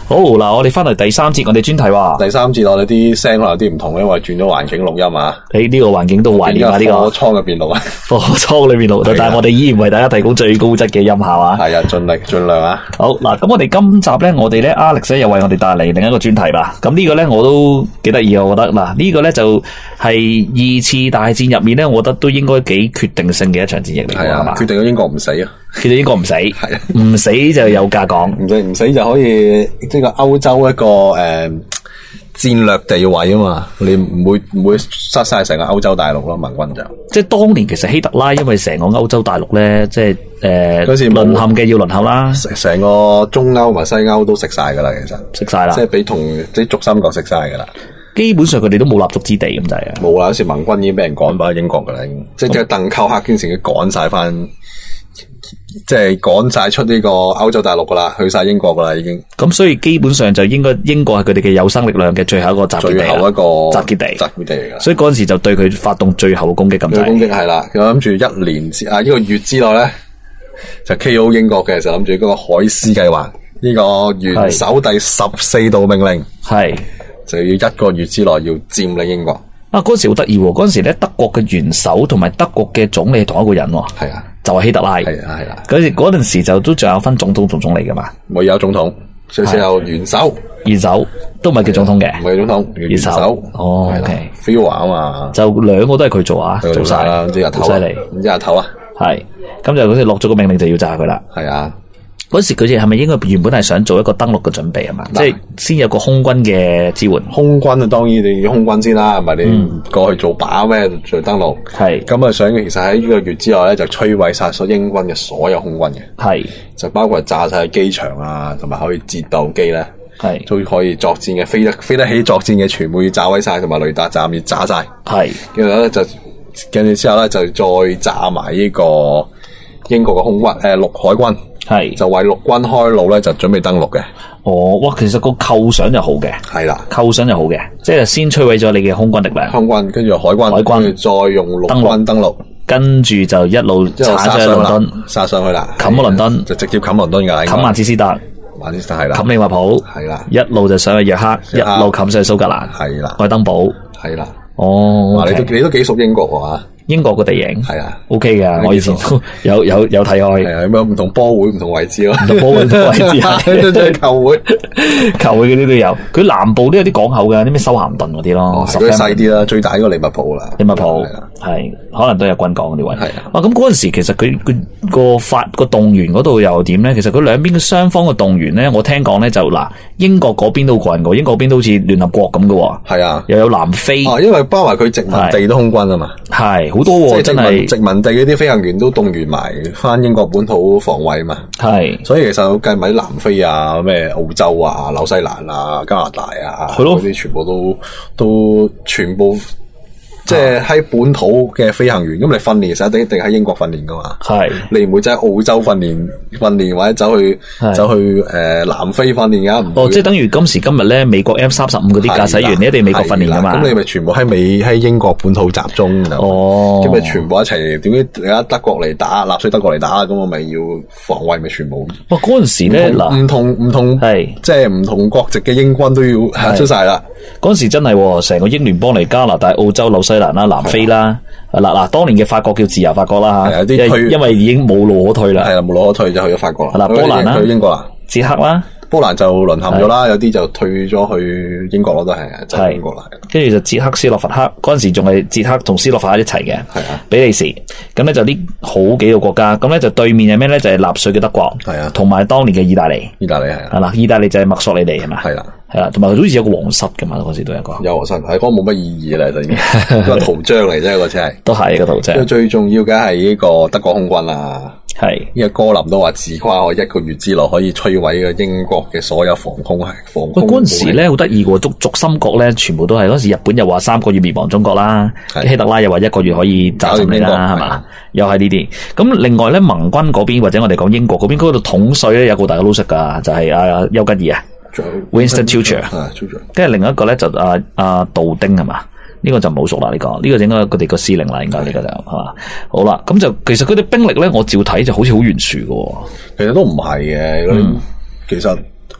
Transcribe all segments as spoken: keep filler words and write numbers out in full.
好嗱，我哋翻嚟第三節，我哋專題話第三節我哋啲聲可能有啲唔同，因為轉咗環境錄音啊。 喺呢個環境都懷念啊，呢個貨倉入邊錄啊， 貨倉裏面錄，但係我哋依然為大家提供最高質嘅音效啊。 係啊，盡力盡量啊。 好嗱，咁我哋今集咧，我哋咧 Alex 又為我哋帶嚟另一個專題啦。咁呢個咧我都幾得意啊，我覺得嗱，呢個咧就係二次大戰入面咧，我覺得都應該幾決定性嘅一場戰役嚟嘅，係嘛？ 決定咗英國唔死啊！ 決定英國唔死，係啊，唔死就有價講， 唔死唔死就可以即係個歐洲一個誒、呃、戰略地位啊嘛，你唔會唔會失晒成個歐洲大陸咯，盟軍就即係當年其實希特拉因為成個歐洲大陸咧，即係誒嗰時淪陷嘅要淪陷啦， 成個中歐同埋西歐都食晒噶啦，其實食晒啦， 即係俾同啲軸心國食晒噶啦。 基本上佢哋都冇立足之地咁滯啊！ 冇啦，嗰時盟軍已經俾人趕翻英國噶啦，已經即係鄧寇克經成嘅趕晒翻，即係趕晒出呢個歐洲大陸噶啦，去晒英國噶啦已經。 咁所以基本上就應該英國係佢哋嘅有生力量嘅最後一個集結地， 最後一個集結地， 集結地嚟噶。 所以嗰陣時就對佢發動最後嘅攻擊咁滯。 攻擊係啦，佢諗住一年之啊一個月之內咧就 K O 英國嘅，就諗住嗰個海獅計劃，呢、這個元首第十四道命令係。就要一個月之內要佔領英國啊！嗰時好得意喎，嗰陣時咧德國嘅元首同埋德國嘅總理係同一個人喎，係啊，就係希特拉，係啊係啦。嗰時嗰陣時就都仲有分總統同總理噶嘛， 冇有總統，最少有元首， 元首都唔係叫總統嘅， 唔係總統，元首哦 ，OK， feel 啊嘛， 就兩個都係佢做啊，做晒啦，唔知日頭， 犀利， 唔知日頭啊， 係咁就嗰時落咗個命令就要炸佢啦， 係啊。 嗰時佢哋係咪應該原本係想做一個登陸嘅準備啊嘛？即係先有個空軍嘅支援。 空軍啊，當然你要空軍先啦，係咪你過去做靶咩？做登陸係咁啊，想其實喺呢個月之內咧，就摧毀晒所英軍嘅所有空軍嘅，係就包括炸晒機場啊，同埋可以戰鬥機咧，係都可以作戰嘅，飛得飛得起作戰嘅，全部要炸毀晒，同埋雷達站要炸晒，係跟住咧就跟住之後咧就再炸埋呢個英國嘅空軍誒陸海軍。係就為陸軍開路咧，就準備登陸嘅。 哦，哇！其實個構想就好嘅，係啦，構想就好嘅，即係先摧毀咗你嘅空軍力量， 空軍跟住海軍，海軍再用陸軍登陸， 跟住就一路鏟上去倫敦， 殺上去啦， 冚咗倫敦， 就直接冚倫敦噶啦， 冚曼徹斯特， 曼徹斯特係啦， 冚利物浦係啦， 一路就上去約克，一路冚上去蘇格蘭， 係啦， 愛丁堡係啦。 哦， 你都你都幾熟英國喎。 英國個地形係啊 ，OK 噶，我以前都有有有睇開。 係啊，咁樣唔同波會唔同位置咯， 唔同波會唔同位置啊， 即係球會、 球會嗰啲都有。佢南部都有啲港口嘅，啲咩修咸頓嗰啲咯， 嗰啲細啲啦，最大嗰個利物浦啦， 利物浦係可能都有軍港嗰啲位。係啊，啊咁嗰陣時其實佢佢個法個動員嗰度又點咧？其實佢兩邊嘅雙方嘅動員咧，我聽講咧就嗱，英國嗰邊都好過癮嘅，英國嗰邊都好似聯合國咁嘅。係啊，又有南非。 哦，因為包埋佢殖民地都空軍啊嘛。 係好多真係。 殖民地嗰啲飛行員都動員埋翻英國本土防衛嘛，係，所以其實計埋啲南非啊、咩澳洲啊、紐西蘭啊、加拿大啊，係咯，嗰啲全部都都全部。即係喺本土嘅飛行員，咁你訓練實一定喺英國訓練噶嘛？係，你唔會喺澳洲訓練訓練，或者走去走去誒、呃、南非訓練噶？唔會。哦，即係等於今時今日咧，美國 F 三十五嗰啲駕駛員，你一定美國訓練噶嘛？咁你咪全部喺美喺英國本土集中。哦，咁咪全部一齊？點解而家德國嚟打納粹德國嚟打？咁我咪要防衛咪全部？哇！嗰陣時咧嗱，唔同唔同係即係唔同國籍嘅英軍都要出晒啦。嗰陣時真係成個英聯邦嚟，加拿大、澳洲、紐西蘭啦、南非啦，嗱嗱，當年嘅法國叫自由法國啦吓，因因為已經冇路可退啦，係啦，冇路可退就去咗法國啦。嗱，波蘭啦，去英國啦，捷克啦，波蘭就淪陷咗啦，有啲就退咗去英國咯，都係就係英國啦。跟住就捷克斯洛伐克，嗰陣時仲係捷克同斯洛伐克一齊嘅，係啊，比利時，咁咧就呢好幾個國家，咁咧就對面係咩咧？就係納粹嘅德國，係啊，同埋當年嘅意大利，意大利係啊，係啦，意大利就係墨索里尼係嘛，係啦。係啦，同埋佢好似有個皇室噶嘛，嗰時都有個有皇室，係嗰個冇乜意義啦，就已經個圖章嚟啫，嗰隻係都係個圖章。最重要嘅係呢個德國空軍啦，係呢個哥林都話自誇我一個月之內可以摧毀個英國嘅所有防空係防空。嗰陣時咧好得意嘅，軸軸心國咧全部都係嗰時日本又話三個月滅亡中國啦，希特拉又話一個月可以炸死你啦，係嘛？又係呢啲。咁另外咧盟軍嗰邊或者我哋講英國嗰邊嗰度統帥咧有個大家都識噶，就係阿丘吉爾啊。Winston Churchill，跟住另一個咧就阿阿杜丁係嘛？呢、這個就冇熟啦，呢、這個呢、這個應該佢哋個司令啦，應該呢個就係嘛？好啦，咁就其實佢哋兵力咧，我照睇就好似好懸殊嘅。其實都唔係嘅，嗯、其實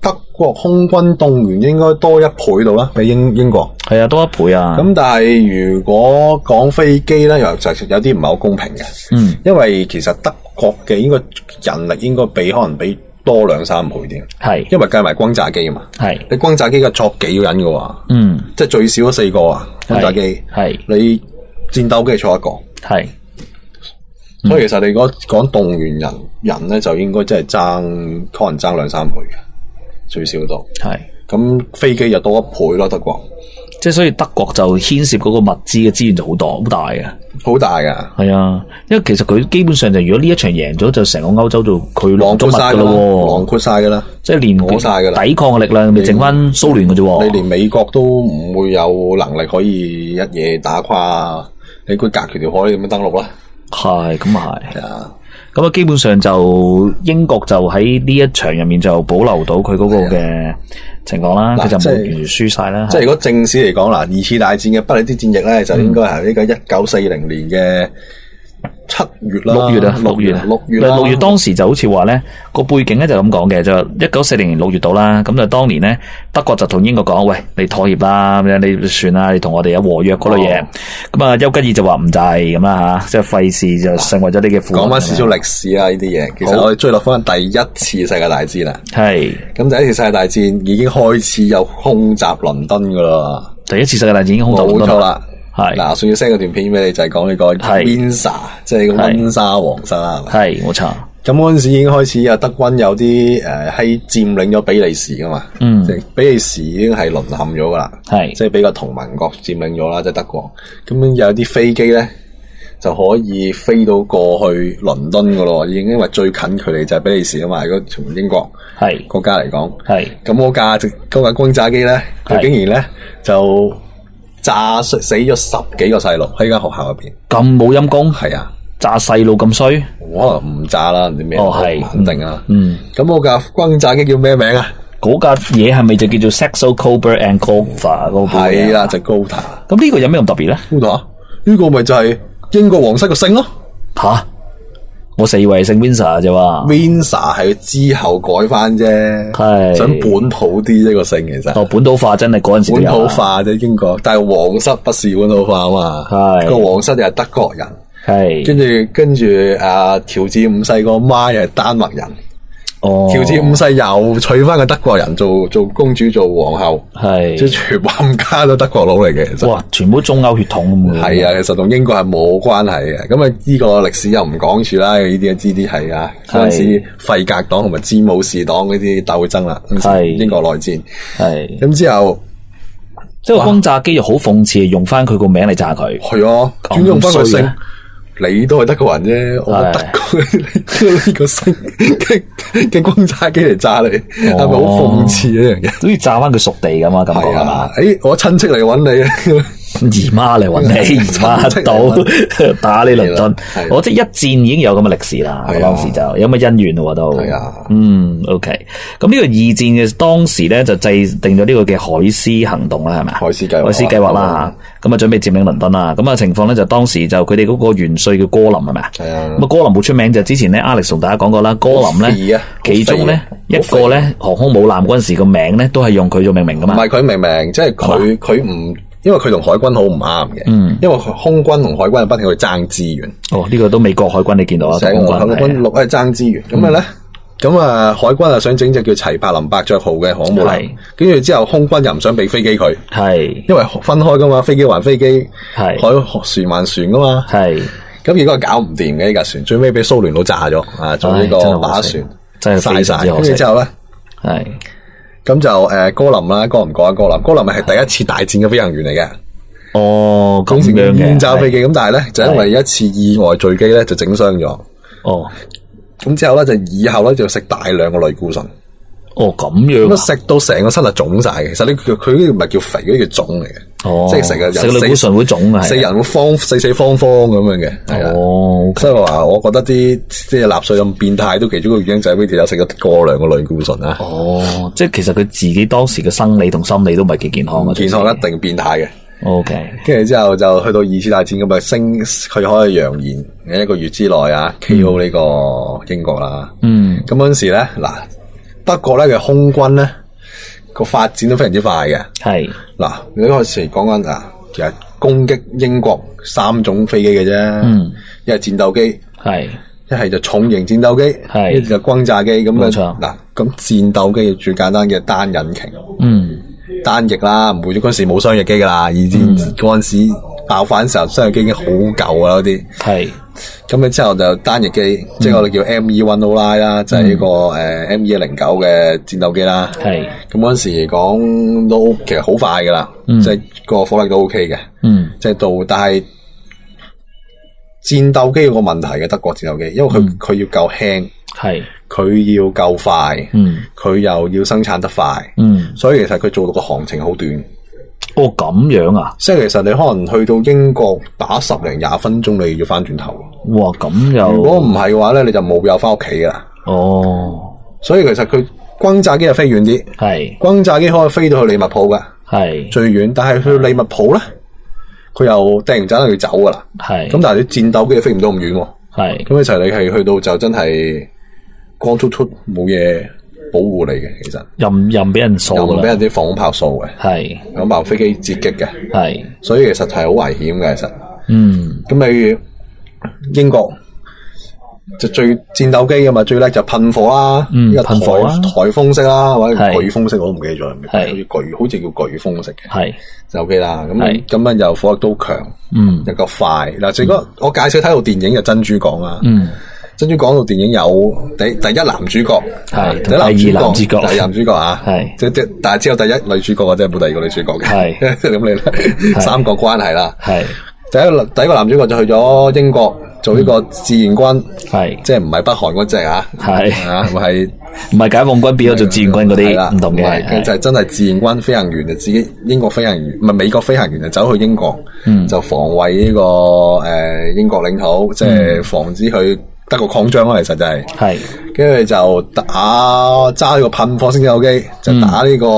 德國空軍動員應該多一倍到啦，比英英國。 係啊，多一倍啊。 咁但係如果講飛機咧，又就有啲唔係好公平嘅。嗯，因為其實德國嘅應該人力應該比可能比多兩三倍啲。係，因為計埋轟炸機啊嘛。係，你轟炸機嘅坐幾個人嘅話，嗯，即係最少都四個啊。轟炸機係，你戰鬥機坐一個。係。所以其實你講講動員人人咧，就應該真係爭，可能爭兩三倍嘅，最少都係。咁飛機就多一倍咯，德國。 即係所以德國就牽涉嗰個物資嘅資源就好多，好大嘅， 好大噶。係啊，因為其實佢基本上就如果呢一場贏咗，就成個歐洲就佢囊括晒噶咯， 囊括晒噶啦， 即係連攞晒噶啦， 抵抗嘅力量咪剩翻蘇聯嘅啫。 你連美國都唔會有能力可以一嘢打垮，你估隔住條海咁樣登陸啦？ 係，咁啊係，啊，咁啊基本上就英國就喺呢一場入面就保留到佢嗰個嘅情況啦，佢就冇完全輸晒啦。 即係如果正史嚟講啦，二次大戰嘅不列顛戰役咧，就應該係呢個一九四零年嘅七月啦， 六月啊，六月啊，六月啦。六月當時就好似話咧個背景咧就咁講嘅，就一九四零年六月到啦。咁就當年咧德國就同英國講，喂，你妥協啦，咁樣你算啦，你同我哋有和約嗰類嘢。咁啊，丘吉爾就話唔制咁啦吓，即係費事就成為咗你嘅負。講翻少少歷史啊，呢啲嘢，其實我哋追落翻第一次世界大戰啦。係。咁第一次世界大戰已經開始有空襲倫敦噶啦。第一次世界大戰已經空襲倫敦。冇錯啦。係嗱，我仲要 send 個段片俾你，就係講呢個 Windsor，即係個溫莎皇室啦，係咪？係，冇錯。咁嗰陣時已經開始有德軍有啲誒喺佔領咗比利時噶嘛，嗯，即係比利時已經係淪陷咗噶啦，係，即係俾個同盟國佔領咗啦，即係德國。咁有啲飛機咧就可以飛到過去倫敦噶咯，已經因為最近距離就係比利時啊嘛，如果從英國係國家嚟講，係。咁嗰架嗰架轟炸機咧，佢竟然咧就炸死咗十幾個細路喺間學校入邊，咁冇陰功。係啊，炸細路咁衰，可能唔炸啦，唔知咩，哦係肯定啊。嗯，咁嗰架轟炸機叫咩名啊？嗰架嘢係咪就叫做 Saxo Cobra and Gotha 嗰個？係啦，就 Gotha。咁呢個有咩咁特別咧 ？Gotha 呢個咪就係英國皇室個姓咯。吓？我四圍姓 Windsor 啫嘛 ，Windsor 係之後改翻啫，係想本土啲呢個姓其實。哦，本土化真係嗰陣時。本土化啫英國，但係皇室不是本土化啊嘛，係個皇室又係德國人，係跟住跟住啊喬治五世個媽又係丹麥人。哦，喬治五世又娶翻個德國人做做公主做皇后，係即係全部冚家都德國佬嚟嘅。其實哇，全部中歐血統咁嘅。係啊，其實同英國係冇關係嘅。咁啊，呢個歷史又唔講住啦。呢啲啊，知啲係啊，嗰陣時費格黨同埋詹姆士黨嗰啲鬥爭啦。係英國內戰。係咁之後，即係個轟炸機又好諷刺，用翻佢個名嚟炸佢。係啊，專用翻佢姓。你都係德國人啫，我德國呢個姓嘅嘅轟炸機嚟炸你，係咪好諷刺呢樣嘢？好似炸翻佢屬地咁啊，咁係嘛？誒，我親戚嚟揾你啊！姨媽嚟揾你，姨媽到打你倫敦，我即係一戰已經有咁嘅歷史啦。當時就有乜恩怨咯，都係啊。嗯 ，OK。咁呢個二戰嘅當時咧就制定咗呢個嘅海獅行動啦，係咪？海獅計劃，海獅計劃啦吓。咁啊，準備佔領倫敦啦。咁啊，情況咧就當時就佢哋嗰個元帥叫戈林係咪啊？係啊。咁啊，戈林好出名就之前咧，Alex 同大家講過啦。戈林咧，其中咧一個咧航空母艦嗰陣時個名咧都係用佢做命名噶嘛。唔係佢命名，即係佢佢唔。因為佢同海軍好唔啱嘅，嗯，因為空軍同海軍係不停去爭資源。哦，呢、這個都美國海軍你見到啊，成個海軍陸係爭資源。咁啊咧，咁啊海軍啊想整隻叫齊柏林伯爵號嘅航母艦，跟住之後空軍又唔想俾飛機佢，係，因為分開噶嘛，飛機還飛機，係，海船還船噶嘛，係。咁結果搞唔掂嘅呢架船，最尾俾蘇聯佬炸咗啊！做呢個靶船，真係嘥晒。跟住之後咧，係。咁就誒，戈林啦，戈林講下戈林，戈林咪係第一次大戰嘅飛行員嚟嘅。哦，咁樣嘅煙炸飛機，咁但係咧就因為一次意外墜機咧就整傷咗。哦，咁之後咧就以後咧就食大量嘅類固醇。哦，咁樣咁食到成個身係腫晒嘅。其實呢佢佢呢個唔係叫肥，嗰啲叫腫嚟嘅。哦，即係成個人食類固醇會腫啊，死人會方四四方方咁樣嘅。係啊，哦，所以話我覺得啲即係納粹咁變態，都其中一個原因就係佢哋有食咗過量嘅類固醇啊。哦，即係其實佢自己當時嘅生理同心理都唔係幾健康嘅。健康一定變態嘅。O K， 跟住之後就去到二次大戰咁啊，升佢可以揚言喺一個月之內啊 K O 呢個英國啦。嗯，咁嗰陣時咧嗱。 德國咧嘅空軍咧個發展都非常之快嘅。 係嗱，你嗰時講緊啊，其實攻擊英國三種飛機嘅啫，嗯，一係戰鬥機，係一係就重型戰鬥機，係一就轟炸機咁樣。冇錯。嗱，咁戰鬥機最簡單嘅單引擎，嗯，單翼啦，唔會嗰時冇雙翼機噶啦，二戰嗰陣時爆發嘅時候，雙翼機已經好舊噶啦嗰啲，係。咁你之後就單翼機，嗯、即係我哋叫 M E 一 O 啦，就係呢個誒 M E 一零九嘅戰鬥機啦。係咁嗰陣時嚟講都其實好快噶啦，嗯、即係個火力都 OK 嘅。嗯，即係到但係戰鬥機有個問題嘅德國戰鬥機，因為佢佢、嗯、要夠輕，係佢要夠快，嗯，佢又要生產得快，嗯，所以其實佢做到個航程好短。 哦，咁樣啊！ 即係其實你可能去到英國打十零廿分鐘，你要翻轉頭。 哇，咁又如果唔係嘅話咧，你就冇有翻屋企噶。哦，所以其實佢轟炸機係飛遠啲，係轟炸機可以飛到去利物浦噶，係最遠。但係去利物浦咧，佢又突然間要走噶啦，係。咁但係啲戰鬥機飛唔到咁遠，係。咁其實你係去到就真係光禿禿冇嘢保護你嘅，其實任任俾人掃， 任俾人啲防空炮掃嘅，係咁爆飛機截擊嘅，係，所以其實係好危險嘅，其實，嗯，咁你英國就最戰鬥機噶嘛，最叻就噴火啦，嗯，噴火啦，颱風式啦，或者颶風式我都唔記得咗，係，好似颶，好似叫颶風式嘅，係就 OK 啦，咁咁樣又火力都強，嗯，又夠快。嗱，最嗰我介紹睇套電影就珍珠港啦，嗯。珍珠港套電影有第第一男主角，係第二男主角，第二男主角啊，係即即但係只有第一女主角或者冇第二個女主角嘅，係咁你咧三角關係啦，係第一個第一個男主角就去咗英國做呢個志願軍，係即係唔係北韓嗰隻啊，係啊唔係唔係解放軍變咗做志願軍嗰啲唔同嘅，就係真係志願軍飛行員就自己英國飛行員唔係美國飛行員就走去英國，就防衛呢個誒英國領土，即係防止佢德國擴張啦，其實就係，係，跟住就打揸呢個噴火式戰鬥機，就打呢個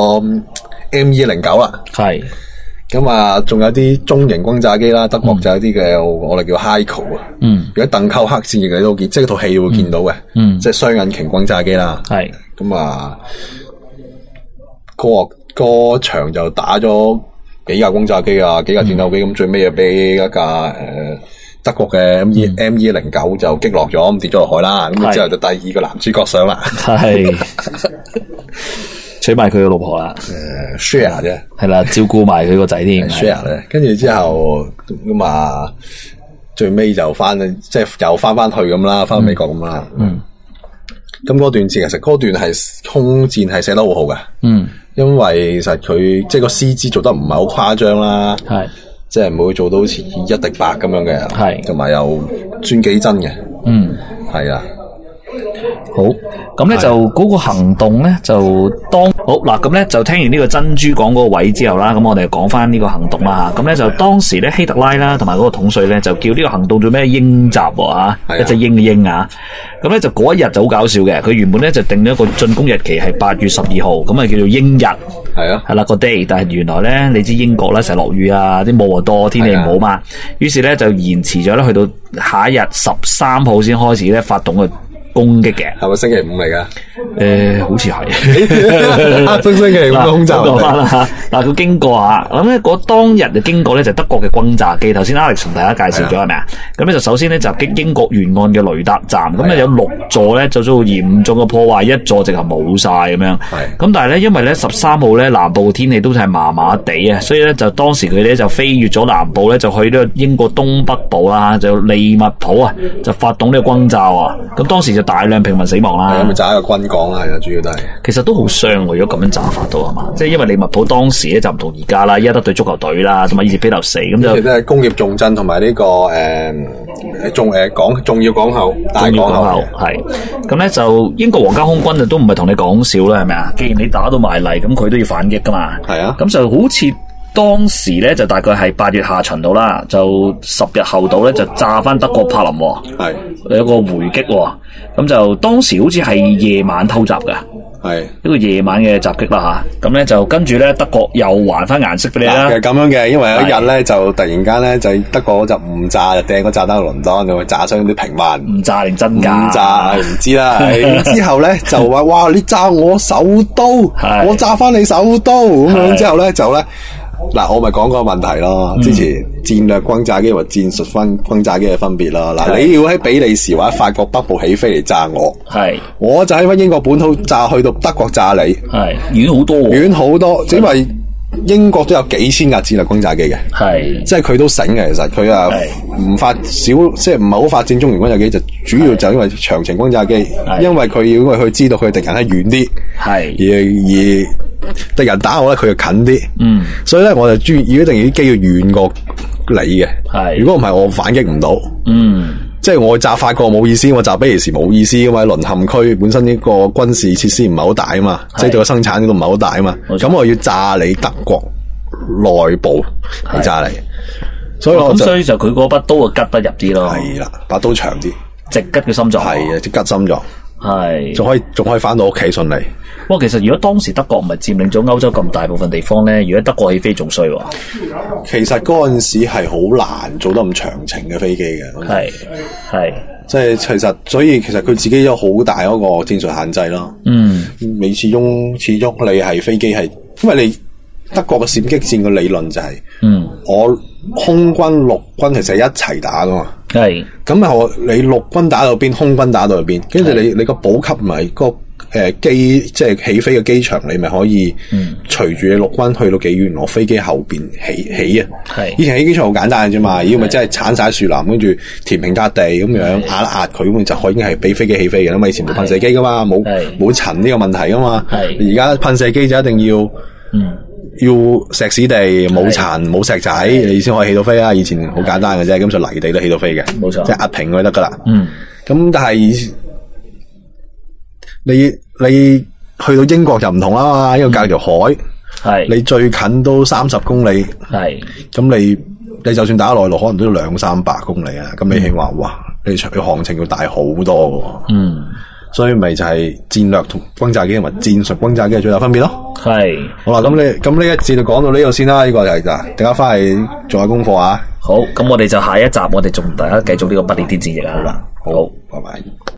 M E 一零九啦，係，咁啊，仲有啲中型轟炸機啦，德國就有啲嘅，我哋叫 Heiko 啊，嗯，如果鄧寇克戰役你都見，即係套戲會見到嘅，嗯，即係雙引擎轟炸機啦，係，咁啊，個個場就打咗幾架轟炸機啊，幾架戰鬥機，咁最尾又俾一架誒。德國嘅 M E M E 一零九就擊落咗，咁跌咗落海啦。咁之後就第二個男主角上啦，係娶埋佢個老婆啦。誒 ，share 啫，係啦，照顧埋佢個仔添。share 咧，跟住之後咁啊，最尾就翻，即係又翻翻去咁啦，翻去美國咁啦。嗯，咁嗰段字其實嗰段係空戰係寫得好好嘅。嗯，因為其實佢即係個 C G 做得唔係好誇張啦。係。即係唔會做到好似一敵百咁樣嘅，係，同埋又專幾真嘅，嗯，係啊。好，咁咧就嗰個行動咧就當好嗱，咁咧就聽完呢個珍珠港嗰個位之後啦，咁我哋講翻呢個行動啦吓，咁咧就當時咧希特拉啦同埋嗰個統帥咧就叫呢個行動做咩鷹集啊，一隻鷹嘅鷹啊，咁咧就嗰一日就好搞笑嘅，佢原本咧就定咗一個進攻日期係八月十二號，咁啊叫做鷹日，係啊，係啦個 day， 但係原來咧你知英國咧成日落雨啊，啲霧又多，天氣唔好嘛，於是咧就延遲咗咧去到下一日十三號先開始咧發動嘅攻擊嘅，係咪星期五嚟噶？誒、呃，好似係，星星期五嘅空襲。講翻啦吓，嗱，佢經過啊，咁咧嗰當日就經過咧就德國嘅轟炸機。頭先 Alex 同大家介紹咗係咪啊？咁咧就首先咧襲擊英國沿岸嘅雷達站，咁咧有六座咧就遭到嚴重嘅破壞，一座直頭冇晒咁樣。係。咁但係咧，因為咧十三號咧南部天氣都係麻麻地啊，所以咧就當時佢哋就飛越咗南部咧，就去呢個英國東北部啦，就利物浦啊，就發動呢個轟炸啊。咁當時就大量平民死亡啦，係咪炸一個軍港啦？係啊，主要都係。其實都好傷喎，如果咁樣炸法到係嘛？即係因為利物浦當時咧就唔同而家啦，而家得隊足球隊啦，同埋以前披頭四咁就。其實係工業重鎮同埋呢個誒重誒港重要港口，大港口係。咁咧就英國皇家空軍就都唔係同你講笑啦，係咪啊？既然你打到埋嚟，咁佢都要反擊噶嘛。係啊。咁就好似。當時咧就大概係八月下旬到啦，就十日後到咧就炸翻德國柏林，係有個回擊，咁就當時好似係夜晚偷襲嘅， 係一個夜晚嘅襲擊啦吓。咁咧就跟住咧德國又還翻顏色俾你啦。 係咁樣嘅，因為有一日咧就突然間咧就德國就誤炸，就掟個炸彈去倫敦，就炸傷啲平民。誤炸定真假？ 誤炸唔知啦。之後咧就話哇，你炸我首都，我炸翻你首都咁樣。之後咧就咧。嗱，我咪講個問題咯。之前戰略轟炸機或戰術分轟炸機嘅分別咯。嗱，你要喺比利時或者法國北部起飛嚟炸我，係，我就喺翻英國本土炸，去到德國炸你，係遠好多， 遠好多。因為英國都有幾千架戰略轟炸機嘅，係，即係佢都醒嘅。其實佢啊唔發少，即係唔係好發展中型轟炸機，就主要就因為長程轟炸機，因為佢要因為佢知道佢敵人係遠啲，係，而而。敵人打我咧，佢就近啲，嗯，所以咧我就專要一定要啲機要遠過你嘅，係。如果唔係，我反擊唔到，嗯，即係我炸法國冇意思，我炸比利時冇意思，因為淪陷區本身呢個軍事設施唔係好大啊嘛，即係對個生產呢度唔係好大啊嘛，咁我要炸你德國內部嚟炸你，所以我就所以就佢嗰把刀啊吉得入啲咯， 係啦，把刀長啲， 直吉嘅心臟，係啊，直吉心臟，係，仲可以仲可以翻到屋企順利。 哇，其實如果當時德國唔係佔領咗歐洲咁大部分地方咧，如果德國起飛仲衰喎。 其實嗰陣時係好難做得咁長程嘅飛機嘅，係係，即係其實所以其實佢自己有好大嗰個戰術限制咯。嗯，你始終始終你係飛機係，因為你德國嘅閃擊戰嘅理論就係、是，嗯，我空軍陸軍其實係一齊打噶嘛。係，咁啊我你陸軍打到邊，空軍打到邊，跟住你你個補給咪個。誒，機即係起飛嘅機場，你咪可以隨住你陸軍去到幾遠，我飛機後邊起起啊！係以前起機場好簡單嘅啫嘛，如果咪真係鏟晒樹林，跟住填平笪地咁樣壓一壓佢，咁就可以已經係俾飛機起飛嘅。因為以前冇噴射機噶嘛，冇冇塵呢個問題噶嘛。係而家噴射機就一定要，嗯，要石屎地冇塵冇石仔，你先可以起到飛啊！以前好簡單嘅啫，咁就泥地都起到飛嘅，冇錯，即係壓平佢得噶啦。嗯，咁但係。你你去到英國就唔同啦嘛，因為隔條海，係、嗯、你最近都三十公里，係咁你你就算打內陸，可能都要兩三百公里啊。咁你起話哇，你長嘅航程要大好多嘅，嗯，所以咪就係戰略同轟炸機同埋戰術轟炸機嘅最大分別咯。係好啦，咁你咁呢一節就講到呢度先啦。呢、這個就係大家翻去做下功課啊。好，咁我哋就下一集我哋仲大家繼續呢個不列顛戰役啊。好啦，好，拜拜。